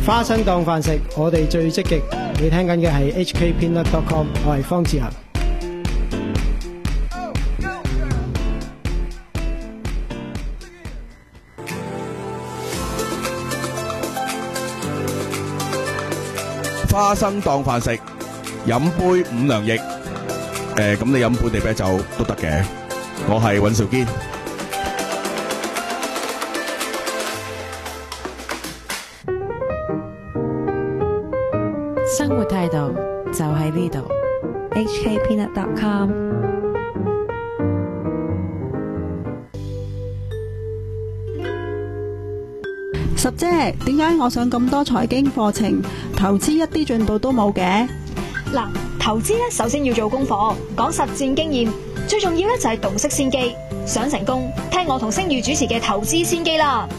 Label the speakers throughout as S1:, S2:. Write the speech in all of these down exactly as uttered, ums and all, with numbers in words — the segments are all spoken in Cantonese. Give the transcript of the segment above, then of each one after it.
S1: 花生當飯食，我哋最積極。你聽緊嘅係 H K Peanut dot com， 我係方志恒。
S2: 花生當飯食，飲杯五糧液。誒，咁你飲本地啤酒都得嘅。我係尹兆堅。
S3: 生活態度就喺呢度。
S4: H K Peanut dot com。
S5: 十姐，點解我上咁多財經課程，投資一啲進步都冇嘅？
S6: 嗱，投資咧首先要做功課，講實戰經驗，最重要咧就係洞悉先機。想成功，聽我同星宇主持嘅投資先機啦。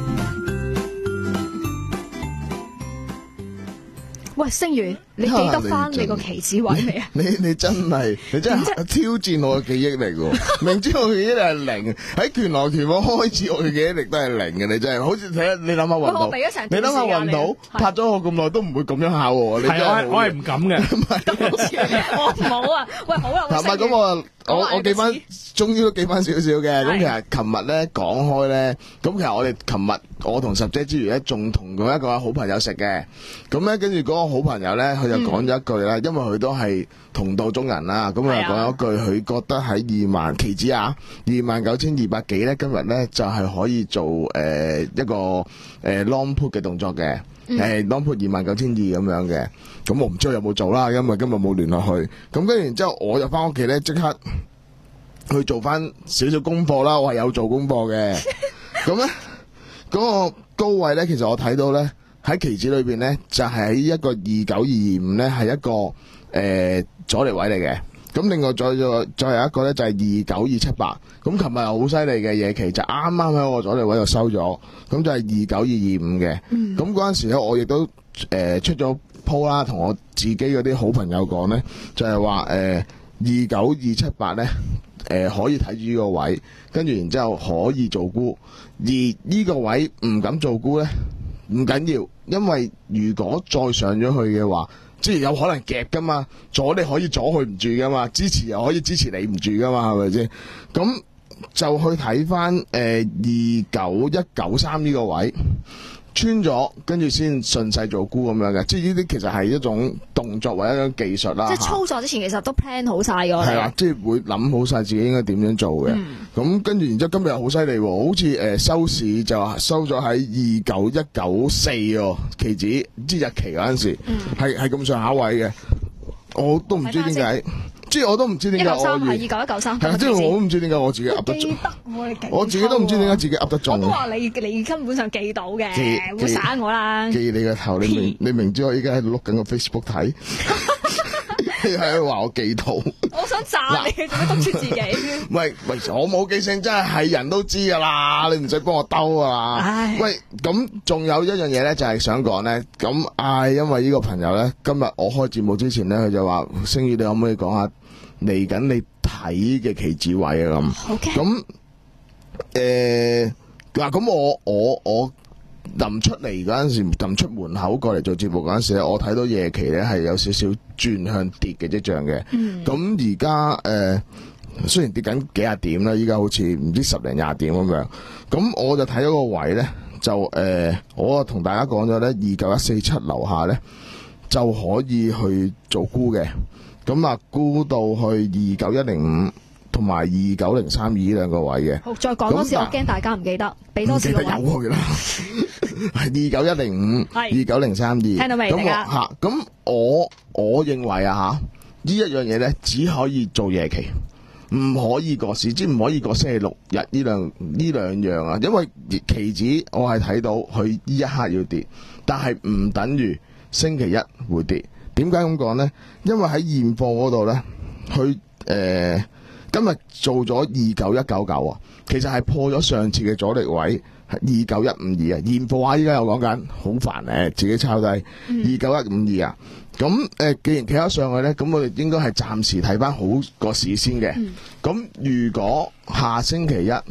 S6: 喂，星宇，你記得翻你個期指位未啊？
S7: 你你真係你真係挑戰我嘅記憶力喎！明知我嘅記憶力係零，喺拳來拳往開始，我嘅記憶力都係零嘅。你真係好似睇下，你諗下雲島，你諗下雲島拍咗我咁耐都唔會咁樣考我。你真係
S1: 我係唔敢嘅。
S6: 我唔好啊！喂，好啦，
S7: 唔係咁我。我我記翻，終於都記翻少少嘅。咁其實琴日咧講開咧，咁其實我哋琴日我同十姐之餘咧，仲同佢一個好朋友食嘅。咁咧跟住嗰個好朋友咧，佢就講咗一句啦，因為佢都係同道中人啦。咁佢就講咗一句，佢覺得喺二萬期指啊，二萬九千二百幾咧，今日咧就係可以做誒一個誒 long put 嘅動作嘅。誒 long put 二萬九千二咁樣嘅，咁我唔知佢有冇做啦，因為今日冇聯絡佢。咁跟住然之後，我就翻屋企咧，即刻去做翻少少功課啦。我係有做功課嘅。咁咧嗰個高位咧，其實我睇到咧喺期指裏邊咧，就係喺一個二九二二五咧，係一個誒阻力位嚟嘅。咁另外再再再有一個咧就係二九二七八，咁琴日好犀利嘅夜期就啱啱喺我阻力位度收咗，咁就係二九二二五嘅。咁嗰陣時咧我亦都誒、呃、出咗鋪啦，同我自己嗰啲好朋友講咧，就係話誒二九二七八咧誒可以睇住呢個位，跟住然之後可以做沽，而呢個位唔敢做沽咧唔緊要，因為如果再上咗去嘅話，即係有可能夾噶嘛，阻你可以阻佢唔住噶嘛，支持又可以支持你唔住噶嘛，係咪先？咁就去睇翻誒二九一九三呢個位穿咗，跟住先順勢做沽咁樣嘅，即係呢啲其實係一種動作或者一種技術啦。
S6: 即係操作之前其實都 plan 好晒㗎。
S7: 係啦，即係會諗好晒自己應該點樣做嘅。咁、嗯、跟住然之後今日又好犀利喎，好似誒、呃、收市就收咗喺二九一九四喎，期指即係日期嗰陣時，係係咁上下位嘅，我都唔知點解。即係我都唔知點解我係二九一九三，係啊！即係我都唔知點解我自己噏得中，我自己都唔知點解自己噏得中。
S6: 我都話你你根本上記到嘅，唔好耍我啦！
S7: 記你個頭，你明你明知我依家喺度碌緊個 Facebook 睇，你喺度話我記到。
S6: 我想讚你，做咩督促自己？
S7: 喂喂，我冇記性，真係係人都知噶啦，你唔使幫我兜啊嘛。喂，咁仲有一樣嘢咧，就係想講咧，咁唉，因為呢個朋友咧，今日我開節目之前咧，佢就話：星宇，你可唔可以講下嚟緊你睇嘅期指位啊？咁，咁誒嗱，咁我我我臨出嚟嗰陣時，臨出門口過嚟做節目嗰陣時咧，我睇到夜期咧係有少少轉向跌嘅跡象嘅。咁而家誒雖然跌緊幾廿點啦，依家好似唔知十零廿點咁樣。咁我就睇咗個位咧，就誒、呃、我同大家講咗咧，二九一四七樓下咧就可以去做沽嘅。咁啊，沽到去二九一零五同埋二九零三二呢兩個位嘅。
S6: 好，再講多次，我驚大家唔記得，俾多次個位。唔記得有佢啦，
S7: 係二九一零五，二九零三二。聽
S6: 到未？
S7: 咁我吓，咁我我認為啊吓，呢一樣嘢咧，只可以做夜期，唔可以過市，即係唔可以過星期六日呢兩呢兩樣啊。因為期指我係睇到佢呢一刻要跌，但係唔等於星期一會跌。點解咁講呢？因為喺現貨嗰度呢，佢誒、呃、今日做咗二九一九九啊，其實係破咗上次嘅阻力位，係二九一五二啊。現貨啊，依家又講緊好煩誒，自己抄低二九一五二啊。咁誒、呃，既然企咗上去呢，咁我哋應該係暫時睇翻好個市先嘅。咁、嗯、如果下星期一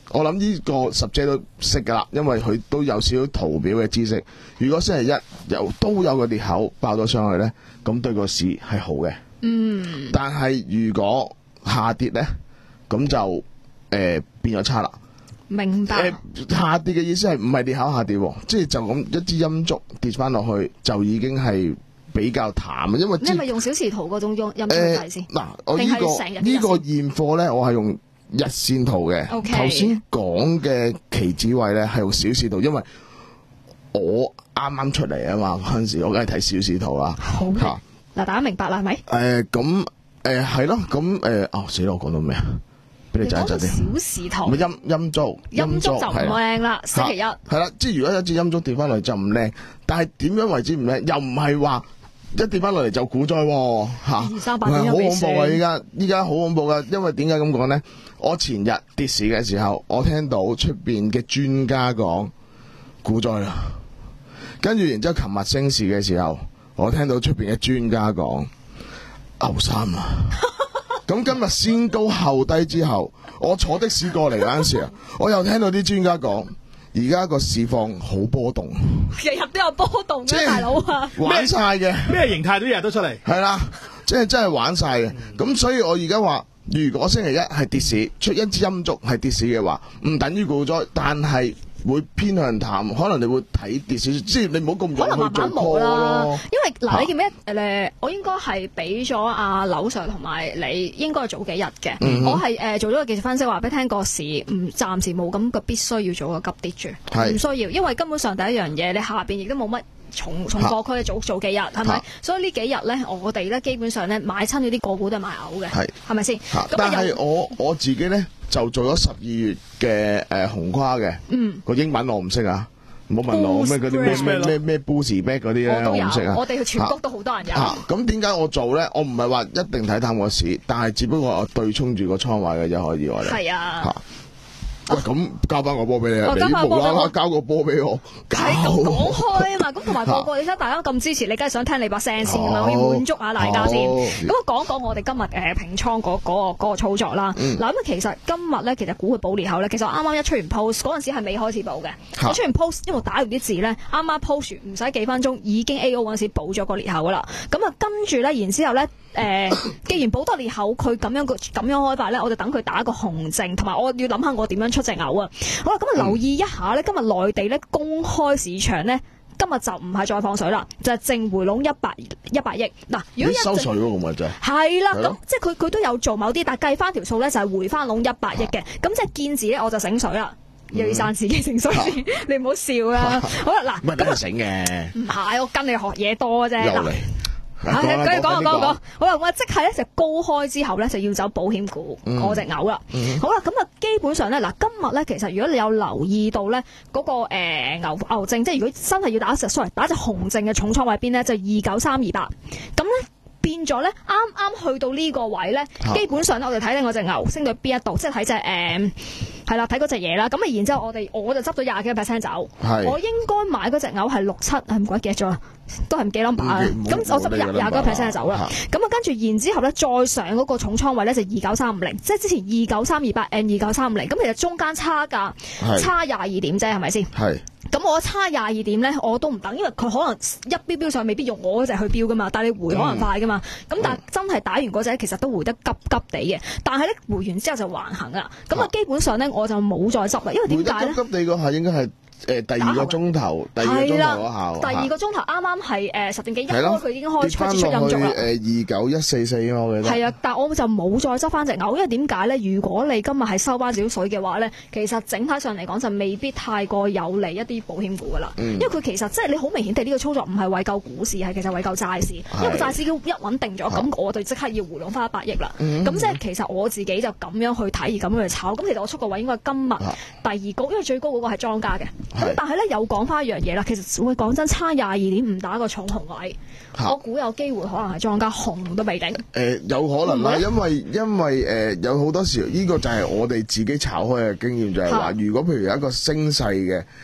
S7: 我諗呢個十姐都識噶啦，因為佢都有少少圖表嘅知識。如果星期一有都有個裂口爆咗上去咧，咁對個市係好嘅。
S6: 嗯。但
S7: 係如果下跌咧，咁就誒、呃、變咗差啦。
S6: 明白。誒、
S7: 呃，下跌嘅意思係唔係裂口下跌，即係就咁一支陰燭跌翻落去，就已經係比較淡。因為
S6: 你係咪用小時圖嗰種陰陰燭計先？
S7: 嗱、呃，我呢、這個呢個現貨咧，我係用日線圖嘅。頭先講嘅期指位咧係用小時圖，因為我啱啱出嚟啊嘛，嗰陣時我梗係睇小時圖啦。
S6: 好嘅。嗱、啊，大家明白啦，係咪？
S7: 誒，咁誒係咯，咁誒，哦死啦！我講到咩啊？俾你窒一窒啲。
S6: 小時圖。
S7: 咪陰陰燭，
S6: 陰燭就唔靚啦。星期一。係
S7: 啦，即係如果一支陰燭跌翻落嚟就唔靚，但係點樣為之唔靚？又唔係話一跌翻落嚟就股災喎，嚇！
S6: 二三百
S7: 點好恐怖啊！依家依家好恐怖噶，因為點解咁講咧？我前日跌市嘅時候，我聽到出邊嘅專家講股災啦，跟住然之後琴日升市嘅時候，我聽到出邊嘅專家講牛三啊。咁今日先高後低之後，我坐的士過嚟嗰陣時啊，我又聽到啲專家講，而家個市況好波動，
S6: 日日都有波動嘅大佬啊，
S7: 玩晒嘅
S8: 咩形態都日日都出嚟，
S7: 係啦，即係真係玩晒嘅。咁、嗯、所以我而家話，如果星期一係跌市，出一支陰燭係跌市嘅話，唔等於股災，但係會偏向淡，可能你會睇跌市，即係你唔好咁
S6: 可能慢慢冇啦。因為嗱、啊，你記唔記得誒？我應該係俾咗阿劉 Sir 同埋你，應該係早幾日嘅。嗯、我係誒、呃、做咗個技術分析，話俾你聽個市唔暫時冇咁嘅必須要做個急跌住，唔需要，因為根本上第一樣嘢，你下邊亦都冇乜重重貨區早做幾日，係咪？所以呢幾日咧，我哋咧基本上咧買親嗰啲個股都係買嘔嘅，係係咪先？
S7: 但係我我自己咧就做咗十二月嘅誒、呃、紅跨嘅，嗯，個英文我唔識啊，唔好問我咩嗰啲咩咩咩咩 boost back 嗰啲咧，我唔識啊。
S6: 我哋全國都好多人有。
S7: 咁點解我做咧？我唔係話一定睇淡個市，但係只不過我對沖住個倉位嘅啫，可以我哋。係啊。啊喂，咁交翻個波俾你啊！你無啦啦交個波俾我，
S6: 係咁講開啊嘛！咁同埋個個，你睇大家咁支持，你梗係想聽你把聲先㗎嘛？我要滿足下大家先。咁我講一講我哋今日誒平倉嗰嗰個嗰個操作啦。嗱咁其實今日咧，其實估佢補裂口咧，其實我啱啱一出完 post 嗰陣時係未開始補嘅。我出完 post，因為打完啲字咧，啱啱 post 完唔使幾分鐘已經 A O 嗰陣時補咗個裂口啦。咁啊跟住咧，然之後咧。誒、呃，既然保多裂口，佢咁樣個咁樣開法咧，我就等佢打一個紅證，同埋我要諗下我點樣出隻牛啊！好啦，咁啊留意一下咧，今日內地咧公開市場咧，今日就唔係再放水啦，就係、是、淨回籠一百一百億。嗱，如果一
S7: 收水嗰個咪就係
S6: 係啦，咁即係佢佢都有做某啲，但係計翻條數咧就係回翻籠一百億嘅，咁即係見字咧我就醒水啦。又要散自己情緒先，你唔好笑啦。好啦，嗱，
S7: 唔係咁醒嘅，唔
S6: 係我跟你學嘢多啫。
S7: 又嚟。
S6: 係，繼續講啊，講講。好啦，我即係咧就高開之後咧就要走保險股嗰隻牛啦。好啦，咁啊基本上咧嗱，今日咧其實如果你有留意到咧嗰個誒牛牛證，即係如果真係要打一隻 sorry 打一隻紅證嘅重倉位邊咧，就二九三二八。咁咧變咗咧，啱啱去到呢個位咧，基本上咧我哋睇緊嗰隻牛升到邊一度，即係睇隻誒係啦，睇嗰隻嘢啦。咁啊然之後我哋我就執咗廿幾個 percent 走。我應該買嗰隻牛係六七，係唔鬼記得咗啦。都係唔記 number 啊！咁我執廿廿個 percent 就走啦。咁啊，跟住然之後咧，再上嗰個重倉位咧就二九三五零，即係之前二九三二八 and 二九三五零。咁其實中間差價差廿二點啫，係咪先？係。咁我差廿二點咧，我都唔等，因為佢可能一標標上未必用我嗰隻去標噶嘛，但係你回可能快噶嘛。咁、嗯、但係真係打完嗰隻其實都回得急急地嘅。但係咧回完之後就橫行啦。咁啊，基本上咧我就冇再執啦，因為點解咧？
S7: 急急地嗰下應該係。誒，第二個鐘頭，第二個鐘頭嗰下，
S6: 第二個鐘頭啱啱係誒十點幾一開，佢已經開開始出陰燭啦。
S7: 誒，二九一四四啊，我記得。係
S6: 啊，但我就冇再執翻隻牛，因為點解咧？如果你今日係收翻少水嘅話咧，其實整體上嚟講就未必太過有利一啲保險股噶啦。嗯、因為佢其實即係你好明顯地呢個操作唔係為救股市，係其實為救債市。因為債市一穩定咗，咁我哋即刻要回籠翻一百億啦。咁、嗯、即係其實我自己就咁樣去睇，而咁樣去炒。咁其實我出個位應該係今日第二高，因為最高嗰個係莊家嘅。咁但係咧有。講翻一樣嘢啦，其實會講真，差廿二點唔打個重紅位，我估有機會可能係莊家紅都未定。誒、
S7: 呃，有可能啦，因為因為誒、呃、有好多時呢、這個就係我哋自己炒開嘅經驗，就係、是、話如果譬如有一個升勢嘅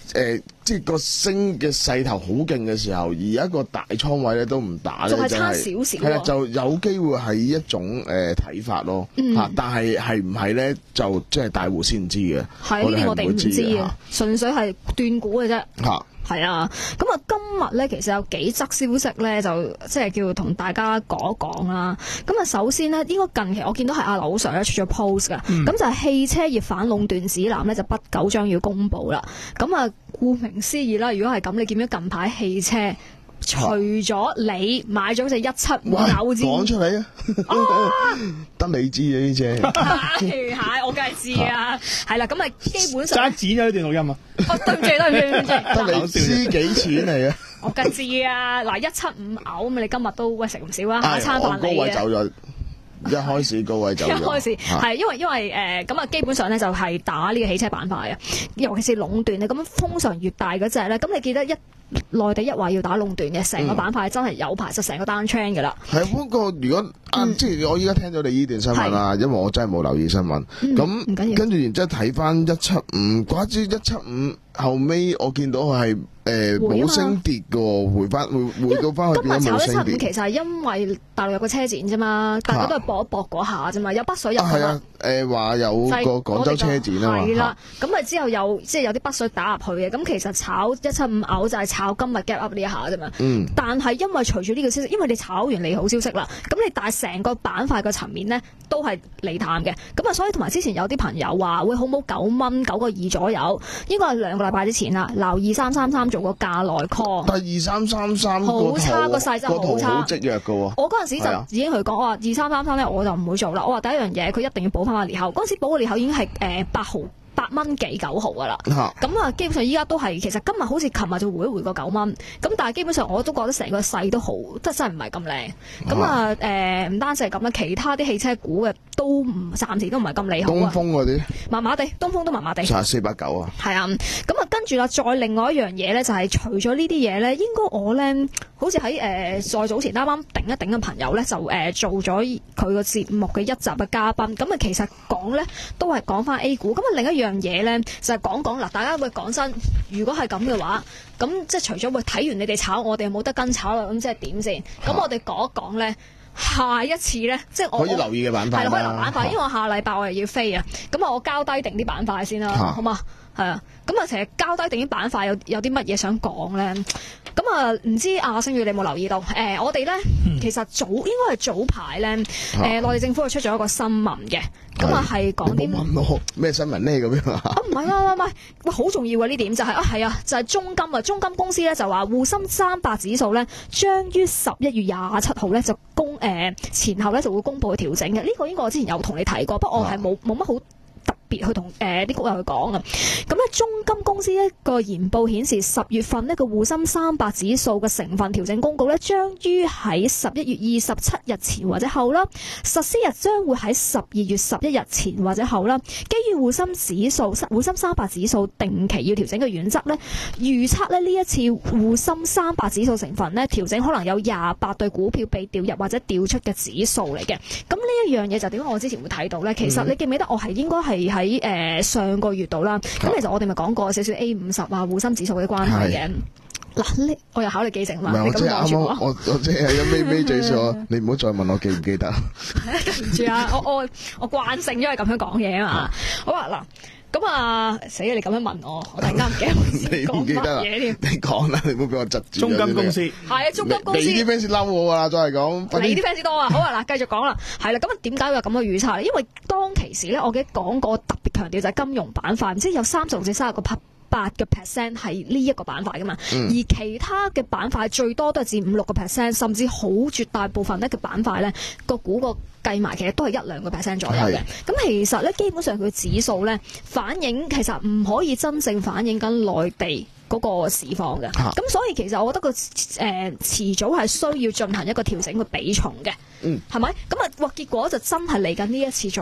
S7: 誒，即係個升嘅勢頭好勁嘅時候，而一個大倉位咧都唔打咧，
S6: 仲係
S7: 真係
S6: 差少少喎
S7: 係啦，就有機會係一種誒睇法咯
S6: 嗯
S7: 嚇，但係係唔係咧就即係大戶先知嘅，
S6: 係呢啲我哋唔知
S7: 嘅
S6: 嘅，純粹係斷估嘅啫。
S7: 嚇。
S6: 係啊，咁啊今日咧其實有幾則消息咧，就即係叫同大家講一講啦。咁啊首先呢，應該近期我見到係阿劉 Sir 咧出咗 post 噶，咁、
S2: 嗯、
S6: 就係汽車業反壟斷指南咧就不久將要公布啦。咁啊顧名思義啦，如果係咁，你見到近排汽車除咗你買咗隻一七五牛之，
S7: 講出嚟啊！得你知啊呢隻，
S6: 係係我梗係知啊，係啦，咁啊基本上
S1: 爭剪咗呢段錄音啊！
S6: 哦對唔住對唔住對唔住，
S7: 得你知幾錢嚟啊？
S6: 我梗係知啊！嗱一七五牛咁，你今日都喂食唔少啊，下
S7: 唉
S6: 餐飯
S7: 我高位
S6: 你嘅。
S7: 走咗，一開始高位走咗，
S6: 一開始
S7: 嚇
S6: 係因為因為誒咁啊，基本上咧就係打呢個汽車板塊啊，尤其是壟斷咧，咁通常越大嗰隻咧，咁你記得一內地一話要打壟斷嘅，成個板塊真係有排就成個單 train 㗎啦。
S7: 係不過如果啊，
S6: 嗯
S7: 即係我依家聽咗你呢段新聞啦，因為我真係冇留意新聞。
S6: 嗯
S7: 咁
S6: 唔緊要
S7: 跟住然之後睇翻一七五，怪之一七五後尾我見到佢係誒
S6: 回啊嘛
S7: 冇升跌嘅喎，回翻回回到翻去變咗
S6: 今日炒一七
S7: 冇升跌。
S6: 五其實係因為大陸有個車展啫嘛，大家都係搏一搏嗰下啫嘛，有北水入㗎嘛
S7: 啊係啊，誒話有
S6: 就係
S7: 個廣州車展啊嘛，
S6: 係啦，咁啊之後有即係有啲北水打入去嘅，咁其實炒一七五牛就係炒今日 gap up 呢一下啫嘛。
S7: 嗯
S6: 但係因為隨住呢個消息，因為你炒完利好消息啦，咁你但係成個板塊個層面咧都係利淡嘅，咁啊所以同埋之前有啲朋友話會好冇九蚊九個二左右，應該係兩個禮拜之前啦，留二三三三做個價內 call。
S7: 但係二三三三
S6: 好差個勢真係好差
S7: 好積弱嘅喎。
S6: 我嗰陣時
S7: 係啊
S6: 就已經去講，我話二三三三咧我就唔會做啦。我話第一樣嘢佢一定要補翻個裂口，嗰陣時補個裂口已經係誒八毫八蚊幾九毫噶啦。
S7: 嚇
S6: 咁啊，基本上依家都係其實今日好似琴日就回一回個九蚊，咁但係基本上我都覺得成個勢都好，即係真係唔係咁靚。咁啊誒，唔單止係咁啦，其他啲汽車股嘅都唔暫時都唔係咁利好
S7: 東
S6: 啊，
S7: 風嗰啲
S6: 麻麻地，東風都麻麻地。
S7: 就係四百九啊。
S6: 係啊，咁啊跟住啦，再另外一樣嘢咧，就係除咗呢啲嘢咧，應該我咧好似喺誒再早前啱啱頂一頂嘅朋友咧，就誒、呃、做咗佢個節目嘅一集嘅嘉賓，咁啊其實講咧都係講翻 A 股，咁啊另一樣嘢咧就係講講嗱，大家會講真，如果係咁嘅話，咁即係除咗會睇完你哋炒，我哋又冇得跟炒啦，咁即係點先？咁我哋講一講咧。下一次咧，即係我
S7: 可以留意嘅板塊啦
S6: 係啦，可以留板塊，因為我下禮拜我又要飛啊，咁啊我交低定啲板塊先啦，
S7: 嚇
S6: 好嘛？係啊，咁啊，其實交低定啲板塊有有啲乜嘢想講咧？咁啊，唔知阿星宇你有冇留意到？誒、呃，我哋咧、嗯、其實早應該係早排咧，誒、呃、內地政府係出咗一個新聞嘅，咁啊係講啲
S7: 你冇問我咩新聞咧咁樣啊？
S6: 啊唔係啊唔係，喂好重要嘅呢點就係、啊係啊就係、是、中金啊，中金公司咧就話滬深三百指數咧將於十一月廿七號咧就公誒、呃、前後咧就會公佈去調整嘅。呢、這個應該我之前有同你提過，不過我係冇冇乜好特別去同誒啲股友去講啊。咁咧中金公司一個研報顯示，十月份呢個滬深三百指數嘅成分調整公告咧，將於喺十一月二十七日前或者後啦，實施日將會喺十二月十一日前或者後啦。基於滬深指數、滬深三百指數定期要調整嘅原則咧，預測咧呢一次滬深三百指數成分咧調整可能有廿八對股票被調入或者調出嘅指數嚟嘅。咁呢一樣嘢就點解我之前會睇到咧？其實你記唔記得我係應該係喺誒上個月度啦？咁其實我哋咪講過少少 A 五十啊、滬深指數嗰啲關係嘅。嗱，呢我又考慮記性嘛？
S7: 唔係，
S6: 你
S7: 我即係啱啱
S6: 咁望住我，
S7: 我我即係有尾尾嘴數，你唔好再問我記唔記得。
S6: 對唔住啊！我我我慣性因為咁樣講嘢啊嘛。好啊嗱。咁啊，死啊！你咁樣問我，我突然間唔記得我自己
S7: 你
S6: 講
S7: 唔記得啦？
S6: 乜嘢添。
S7: 你講啦，你唔好俾我窒住。
S1: 中金公司
S6: 係啊，中金公司。
S7: 你啲 fans 嬲我啦，再係講。快啲
S6: 你啲 fans 多啊！好啊，嗱，繼續講啦。係啦，咁啊，點解會有咁嘅預測咧？因為當其時咧，我記得講過特別強調就係金融板塊，唔知有三十六至三十個八嘅 percent 係呢一個板塊噶嘛，
S7: 嗯、
S6: 而其他嘅板塊最多都係佔五六個 percent，甚至好絕大部分咧嘅板塊咧個股個計埋其實都係一兩個 percent 左右嘅。咁其實咧基本上佢指數咧反映其實唔可以真正反映緊內地嗰個市況嘅。咁、啊、所以其實我覺得個誒、呃、遲早係需要進行一個調整嘅比重嘅。嗯，係咪？咁啊，哇！結果就真係嚟緊呢一次做啦。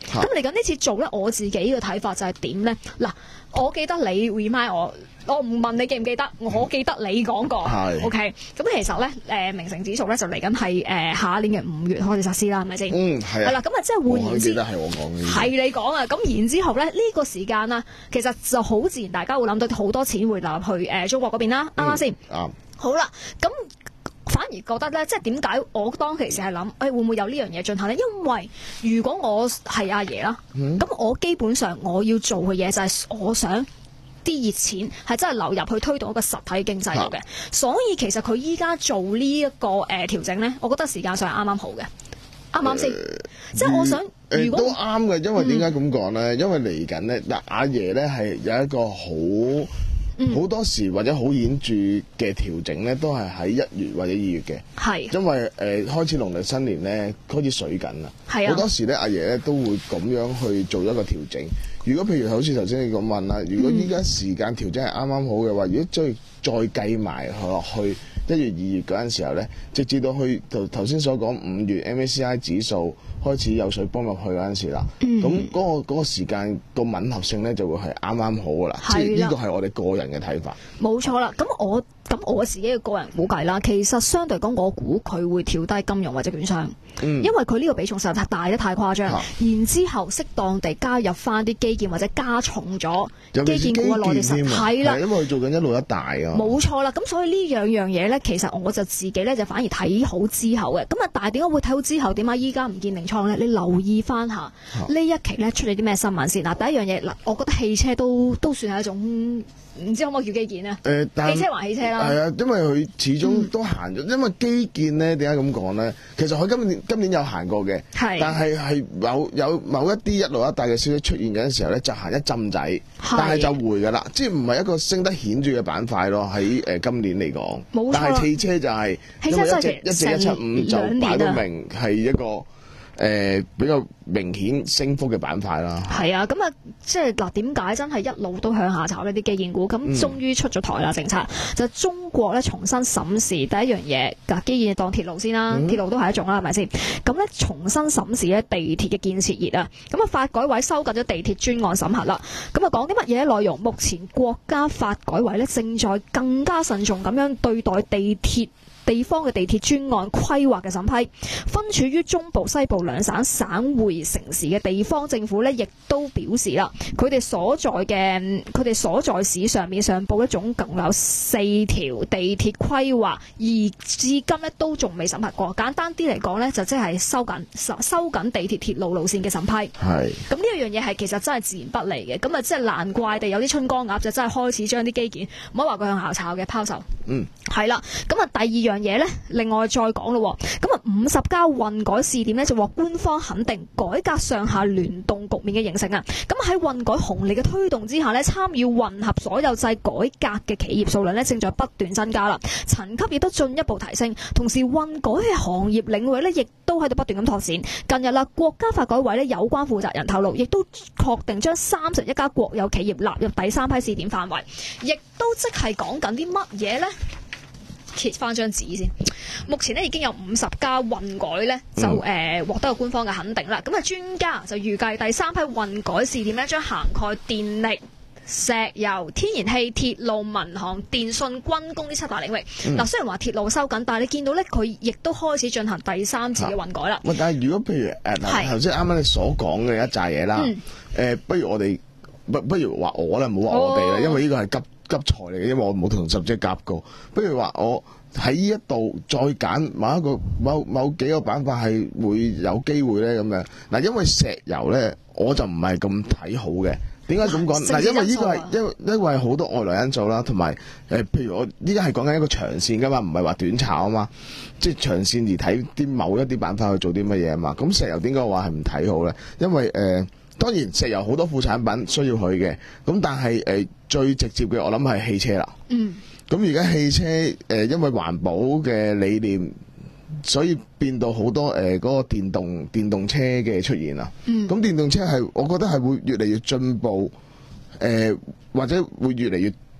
S6: 咁嚟緊呢次做咧，我自己嘅睇法就係點咧？嗱，我記得你 remind 我。我唔問你記唔記得，我記得你講過。
S7: 係
S6: OK，咁其實咧，誒明成指數咧就嚟緊係誒下一年嘅五月開始實施啦，係咪先？
S7: 嗯，係啊。
S6: 係啦，咁啊即係換言之，
S7: 我記得係我講嘅。
S6: 係你講啊。咁然之後咧，呢、這個時間啊，其實就好自然，大家會諗到好多錢會流入去誒、呃、中國嗰邊啦，啱啱先？啱。好啦，咁反而覺得咧，即係點解我當其時係諗，誒、哎、會唔會有呢樣嘢進行咧？因為如果我係阿爺啦，咁、嗯、我基本上我要做嘅嘢就係我想。啲熱錢係真係流入去推動一個實體經濟度嘅，所以其實佢依家做呢、這、一個誒、呃、調整咧，我覺得時間上係啱啱好嘅，啱啱先？即係我想，如果
S7: 都啱嘅，因為點解咁講咧？嗯、因為嚟緊咧，嗱阿爺咧係有一個好好、嗯、多時或者好顯著嘅調整咧，都係喺一月或者二月嘅。係，因為誒、呃、開始農曆新年咧開始水緊啦，係啊，好多時咧阿爺咧都會咁樣去做一個調整。如果譬如好似頭先你咁問啦，如果依家時間調整係啱啱好嘅話，如果再再計埋落去一月二月嗰陣時候咧，直至到去頭頭先所講五月 M A C I 指數開始有水泵入去嗰陣時啦，咁嗰、嗯嗰個嗰個時間個吻合性咧就會係啱啱好噶啦，即係呢個係我哋個人嘅睇法。冇
S6: 錯啦，咁我咁我自己嘅個人估計啦，其實相對講，我估佢會調低金融或者券商，嗯、因為佢呢個比重實在大得太誇張。啊、然之後適當地加入翻啲基建或者加重咗基建股嘅內地實係啦，
S7: 因為佢做緊一路一帶啊。
S6: 冇錯啦，咁所以呢樣樣嘢咧，其實我就自己咧就反而睇好之後嘅。咁啊，但係點解會睇好之後？點解依家唔見零倉咧？你留意翻下呢、啊、一期咧出咗啲咩新聞先嗱？第一樣嘢嗱，我覺得汽車都都算係一種。唔知可唔可以叫基建啊？誒、呃，汽車還汽車啦。係
S7: 啊，因為佢始終都行咗。嗯、因為基建咧點解咁講咧？其實佢今年今年有行過嘅，是但係係有有某一啲一路一帶嘅消息出現嘅時候咧，就行一浸仔，是但係就回㗎啦。即係唔係一個升得顯著嘅板塊咯？喺誒、呃、今年嚟講，冇錯，但係汽車就係、是、因為一隻一隻一七五就擺到明係一個。誒、呃、比較明顯升幅嘅板塊啦，
S6: 係啊，咁啊，即係嗱，點解真係一路都向下炒呢啲基建股？咁終於出咗台啦，政策、嗯、就中國咧重新審視第一樣嘢，嗱，基建當鐵路先啦，嗯、鐵路都係一種啦，係咪先？咁咧重新審視咧地鐵嘅建設熱啊，咁啊發改委收緊咗地鐵專案審核啦，咁啊講啲乜嘢內容？目前國家發改委咧正在更加慎重咁樣對待地鐵。地方嘅地鐵專案規劃嘅審批，分處於中部、西部兩省省會城市嘅地方政府呢，亦都表示啦，佢哋所在嘅佢哋所在市上面上報一總共有四條地鐵規劃，而至今呢都仲未審核過。簡單啲嚟講呢，就即係收緊收收緊地鐵鐵路路線嘅審批。係咁呢一樣嘢係其實真係自然不利嘅，咁啊即係難怪地有啲春江鴨就真係開始將啲基建唔好話佢向下炒嘅拋售。嗯，係啦，咁啊第二樣嘢咧，另外再講咯，咁啊五十家混改試點咧就獲官方肯定，改革上下聯動局面嘅形成啊！咁喺混改紅利嘅推動之下咧，參與混合所有制改革嘅企業數量咧正在不斷增加啦，層級亦都進一步提升，同時混改嘅行業領域咧亦都喺度不斷咁拓展。近日啦，國家發改委咧有關負責人透露，亦都確定將三十一家國有企業納入第三批試點範圍，亦都即係講緊啲乜嘢呢？揭翻張紙先，目前咧已經有五十家混改咧就誒、呃、獲得個官方嘅肯定啦。咁啊專家就預計第三批混改試點咧將涵蓋電力、石油、天然氣、鐵路、民航、電信、軍工呢七大領域。嗱、嗯，雖然話鐵路收緊，但係你見到咧佢亦都開始進行第三次嘅混改啦。
S7: 喂、啊，但係如果譬如誒頭先啱啱你所講嘅一紮嘢啦，誒、嗯呃、不如我哋不不如話我啦，唔好話我哋啦，哦、因為呢個係急。急才嚟嘅，因為我冇同十姐夾過。不如話我喺呢一度再揀某一個某某幾個板塊係會有機會咧咁樣。嗱，因為石油咧我就唔係咁睇好嘅。點解咁講？嗱，因為呢個係因為因為好多外來因素啦，同埋誒，譬如我依家係講緊一個長線噶嘛，唔係話短炒啊嘛。即係長線而睇啲某一啲板塊去做啲乜嘢啊嘛。咁石油點解話係唔睇好咧？因為誒。呃當然石油好多副產品需要佢嘅，咁但係誒、呃、最直接嘅我諗係汽車啦。嗯。咁而家汽車誒、呃、因為環保嘅理念，所以變到好多誒嗰、呃那個電動電動車嘅出現啦。嗯。咁電動車係我覺得係會越嚟越進步，誒、呃、或者會越嚟越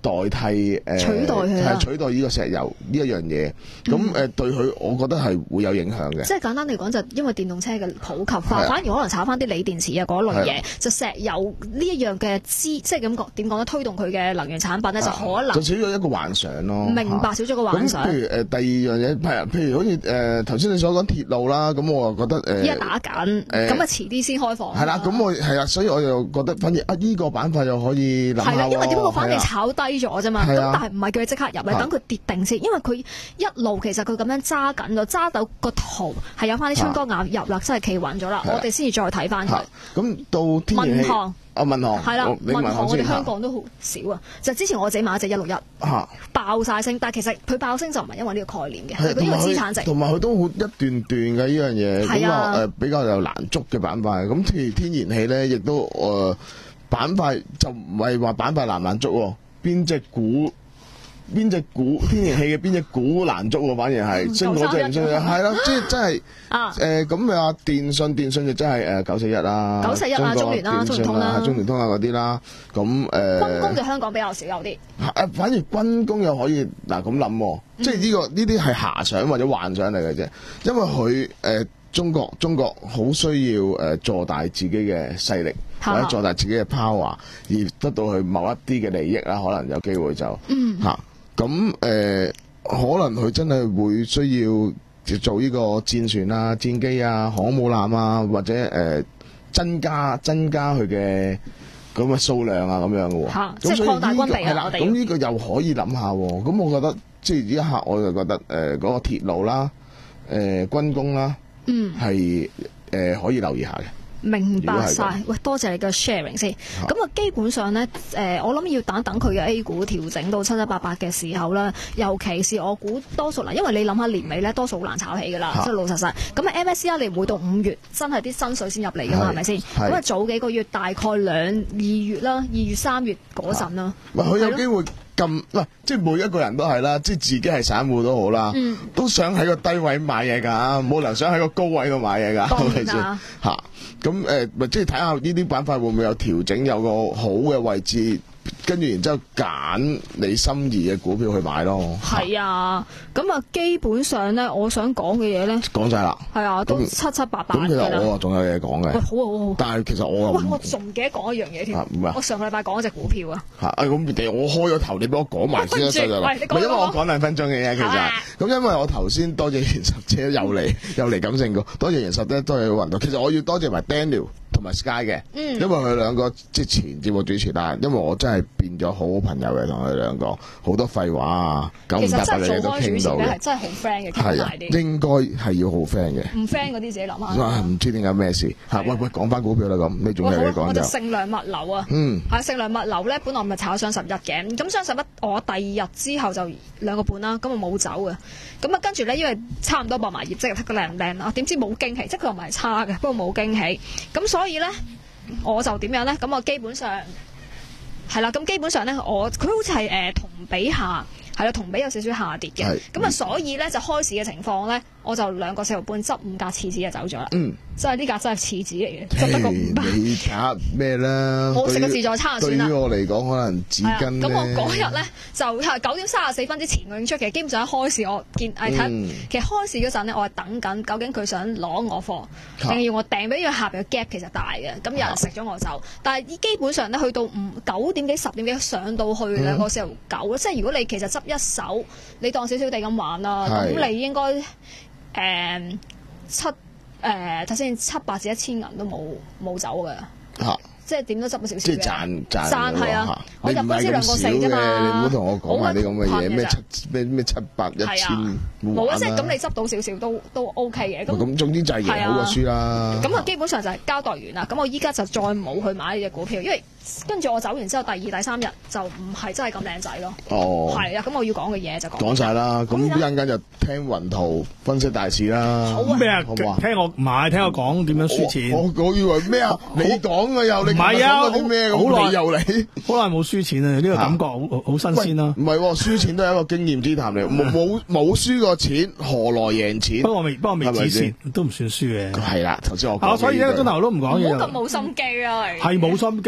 S7: 代替誒
S6: 取代佢啦
S7: 係取代呢個石油呢一樣嘢，咁誒對佢，我覺得係會有影響嘅。
S6: 即係簡單嚟講，就因為電動車嘅普及化，
S7: 係啊
S6: 反而可能炒翻啲鋰電池啊嗰類嘢
S7: 係，
S6: 就石油呢一樣嘅資，即係咁講點講咧，推動佢嘅能源產品咧，就可能
S7: 就少咗一個幻想咯。
S6: 明白少咗個幻想
S7: 咁譬如誒第二樣嘢，譬如譬如好似誒頭先你所講鐵路啦，咁我就覺得誒
S6: 依家打緊，
S7: 誒
S6: 咁啊遲啲先開放。
S7: 係啦，咁我係啦，所以我又覺得反而啊呢個板塊又可以諗下
S6: 係啦，
S7: 喎
S6: 因為點解個反地
S7: 係啦
S6: 炒低咗啫嘛？
S7: 係啊
S6: 咁但係唔係叫佢即刻入咧，
S7: 係
S6: 等佢跌定先，因為佢一路其實佢咁樣揸緊咗，揸到個圖係有翻啲春光眼入啦，真係企穩咗啦，
S7: 係啊
S6: 我哋先至再睇翻佢
S7: 嚇。咁到天然氣
S6: 民航
S7: 啊民航
S6: 係啦，
S7: 你
S6: 民航我哋
S7: 先
S6: 香港都好少啊。就之前我自己買一隻一六一
S7: 嚇。
S6: 爆晒升，但係其實佢爆升就唔係因為呢個概念嘅，
S7: 係
S6: 係佢呢個資產值。
S7: 同埋佢都好一段段嘅呢樣嘢，咁
S6: 係啊
S7: 啊誒比較有難捉嘅板塊。咁譬如天然氣咧，亦都誒、呃、板塊就唔係話板塊難唔難捉喎，邊隻股邊隻股天然氣嘅邊隻股難捉喎，反而係升嗰隻唔升嗰隻，係啦，即係真係
S6: 啊
S7: 誒咁你話電信電信就真係誒九四一啦，
S6: 九四一啊
S7: 國
S6: 中聯啦
S7: 電信
S6: 中聯通啦
S7: 中聯通啊嗰啲啦，咁誒。
S6: 軍工就香港比較少有啲。
S7: 誒，反而軍工又可以嗱咁諗喎，即係呢個呢啲係遐想或者幻想嚟嘅啫，因為佢誒、呃、中國中國好需要誒、呃、做大自己嘅勢力
S6: 嚇
S7: 或者做大自己嘅 power，而得到佢某一啲嘅利益啦，可能有機會就
S6: 嗯
S7: 嚇咁誒，可能佢真係會需要做呢個戰船啊、戰機啊、航空母艦啊，或者誒、呃、增加增加佢嘅。咁嘅數量啊，咁樣嘅喎，
S6: 嚇
S7: 咁所以
S6: 即係擴大軍備啊
S7: 呢個係啦
S6: 我哋
S7: 咁呢個又可以諗下喎。咁我覺得即係呢一刻，我就覺得誒嗰、呃嗰個鐵路啦、誒、呃、軍工啦，
S6: 嗯，
S7: 係誒、呃、可以留意下嘅。
S6: 明白
S7: 如果係
S6: 晒，喂，多謝你嘅 sharing 先。咁啊，基本上咧，誒、我諗要等等佢嘅 A 股調整到七七八八嘅時候啦，尤其是我估多數嗱，因為你諗下年尾咧，多數好難炒起噶啦，
S7: 嚇
S6: 即係老實實。咁啊，M S C I 你唔會到五月真係啲新水先入嚟噶嘛，
S7: 係
S6: 係咪先？
S7: 係
S6: 咁啊，早幾個月大概兩二月啦，二月三月嗰陣啦，
S7: 喂，佢
S6: 係咯
S7: 有機會咁，喂，即係每一個人都係啦，即係自己係散戶都好啦，
S6: 嗯
S7: 都想喺個低位買嘢㗎，冇理由想喺個高位度買嘢㗎，
S6: 當然
S7: 係咪先？
S6: 啦
S7: 嚇，咁誒，咪即係睇下呢啲板塊會唔會有調整，有個好嘅位置，跟住然之後揀你心儀嘅股票去買咯。
S6: 係啊，咁啊，基本上咧，我想講嘅嘢咧，
S7: 講晒啦。
S6: 係啊，都
S7: 咁
S6: 七七八八
S7: 咁其
S6: 㗎啦。
S7: 實我啊仲有嘢講
S6: 喂，
S7: 嘅，
S6: 好啊，好啊好啊。
S7: 但係其實我又
S6: 喂，
S7: 唔
S6: 我仲唔記得講一樣嘢添
S7: 啊咩啊。
S6: 我上個禮拜講咗隻股票啊。
S7: 嚇，啊咁你我開咗頭，你俾我講埋先啦，
S6: 喂
S7: 細細
S6: 喂你講
S7: 唔係因為我
S6: 講
S7: 講兩分鐘嘅嘢，其實
S6: 係啊
S7: 咁因為我頭先多謝袁十姐又嚟又嚟感性過，多謝袁十姐，多謝雲道。其實我要多謝埋 Daniel 同埋 Sky 嘅，
S6: 嗯
S7: 因為佢兩個即係前節目主持，但係因為我真係變咗好好朋友嘅，同佢兩個好多廢話啊，九唔搭
S6: 其實真係
S7: 八嘅嘢都
S6: 做開主持
S7: 傾到嘅，
S6: 咧係真係好 friend 嘅，傾
S7: 係啊
S6: 大，啲。
S7: 應該係要好 friend 嘅。
S6: 唔 friend 嗰啲自己諗
S7: 哇！
S6: 下。
S7: 唔知點解咩事嚇？喂喂，講翻股票啦咁，你仲
S6: 喂，
S7: 有嘢
S6: 好啦，我
S7: 講就
S6: 就盛良物流啊。
S7: 嗯
S6: 係盛良物流咧，本來咪炒雙十一嘅，咁雙十一我第二日之後就兩個半啦，咁啊冇走嘅，咁啊跟住咧，因為差唔多報埋業績，睇佢靚唔靚啊？點知冇驚喜，即係佢又唔係差嘅，不過冇驚喜，咁所以咧我就點樣咧？咁我基本上係啦，咁基本上咧我佢好似係誒同比下。係啦，同比有少少下跌嘅，
S7: 係
S6: 咁啊，所以咧就開市嘅情況咧，我就兩個四毫半執五格廁紙就走咗啦。
S7: 嗯。
S6: 真係呢格真係廁紙嚟嘅，執得個五百。
S7: 你睇下咩啦？
S6: 我食個
S7: 對於
S6: 自助餐就算啦
S7: 對於我嚟講，可能紙
S6: 係啊，
S7: 巾
S6: 咁我嗰
S7: 咧
S6: 日咧就係九點三十四分之前我已經出嘅，基本上一開市我見誒睇，
S7: 嗯
S6: 其實開市嗰陣咧我係等緊，究竟佢想攞我貨，
S7: 嚇
S6: 定係要我訂俾佢下邊嘅 gap 其實大嘅，咁有人食咗我走，但係基本上咧去到五九點幾十點幾上到去
S7: 嗯
S6: 兩個四毫九，即係如果你其實執一手，你當少少地咁玩啦，
S7: 係
S6: 咁你應該誒七誒睇先七百至一千銀都冇冇走嘅。
S7: 嚇，
S6: 即係點都執咗少少
S7: 即係
S6: 嘅
S7: 賺賺
S6: 賺係啊
S7: 嚇！
S6: 我入嗰支兩個四啫嘛，
S7: 你唔好同我講埋啲咁嘅嘢，咩
S6: 好
S7: 七咩咩七百一
S6: 係
S7: 千
S6: 啊，冇啊，即係咁你執到少少都都 OK 嘅。咁
S7: 咁總之就係贏好過輸啦。
S6: 咁啊，基本上就係交代完啦。咁我依家就再冇去買呢隻股票，因為跟住我走完之後，第二、第三日就唔係真係咁靚仔咯。
S7: 哦，
S6: 係啊，咁我要講嘅嘢就講
S7: 講晒啦。咁一
S6: 咁
S7: 陣間就聽雲圖分析大市啦。
S6: 好啊
S8: 咩啊？
S7: 好唔好啊？
S8: 聽我唔係聽我講點樣輸錢，
S7: 我我以為咩啊？你講嘅又你
S8: 唔係啊
S7: 講嗰啲咩咁？
S8: 好耐
S7: 你又嚟？
S8: 好耐冇輸錢啊！呢個感覺好好新鮮啦。
S7: 唔係喎，輸錢都係一個經驗之談嚟。冇冇冇輸過錢，何來贏錢
S8: 不？過我未，不過未
S7: 係咪
S8: 止
S7: 先
S8: 蝕，都唔算輸嘅。
S7: 係啦，頭先我講
S8: 啊，所以一個鐘頭都唔講
S6: 唔
S8: 嘢就
S6: 好咁冇心機啊！你
S8: 係冇心機啊嘛！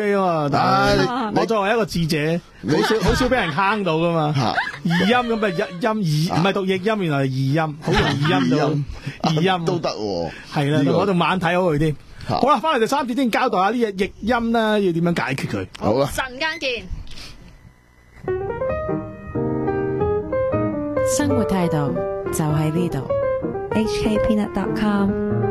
S8: 嘛。但
S7: 啊
S8: 係我作為一個智者，好少好少俾人坑到噶嘛。二音咁啊，一音二唔係讀譯音，原來係二音，好容易音到二音
S7: 都得喎。
S8: 係啦，我仲晚睇好佢添。
S7: 好
S8: 啦，翻嚟第三節先交代下呢隻譯音啦，要點樣解決佢。
S7: 好啊，
S6: 陣間見。
S3: 生活態度就喺呢度。
S4: H K Peanut dot com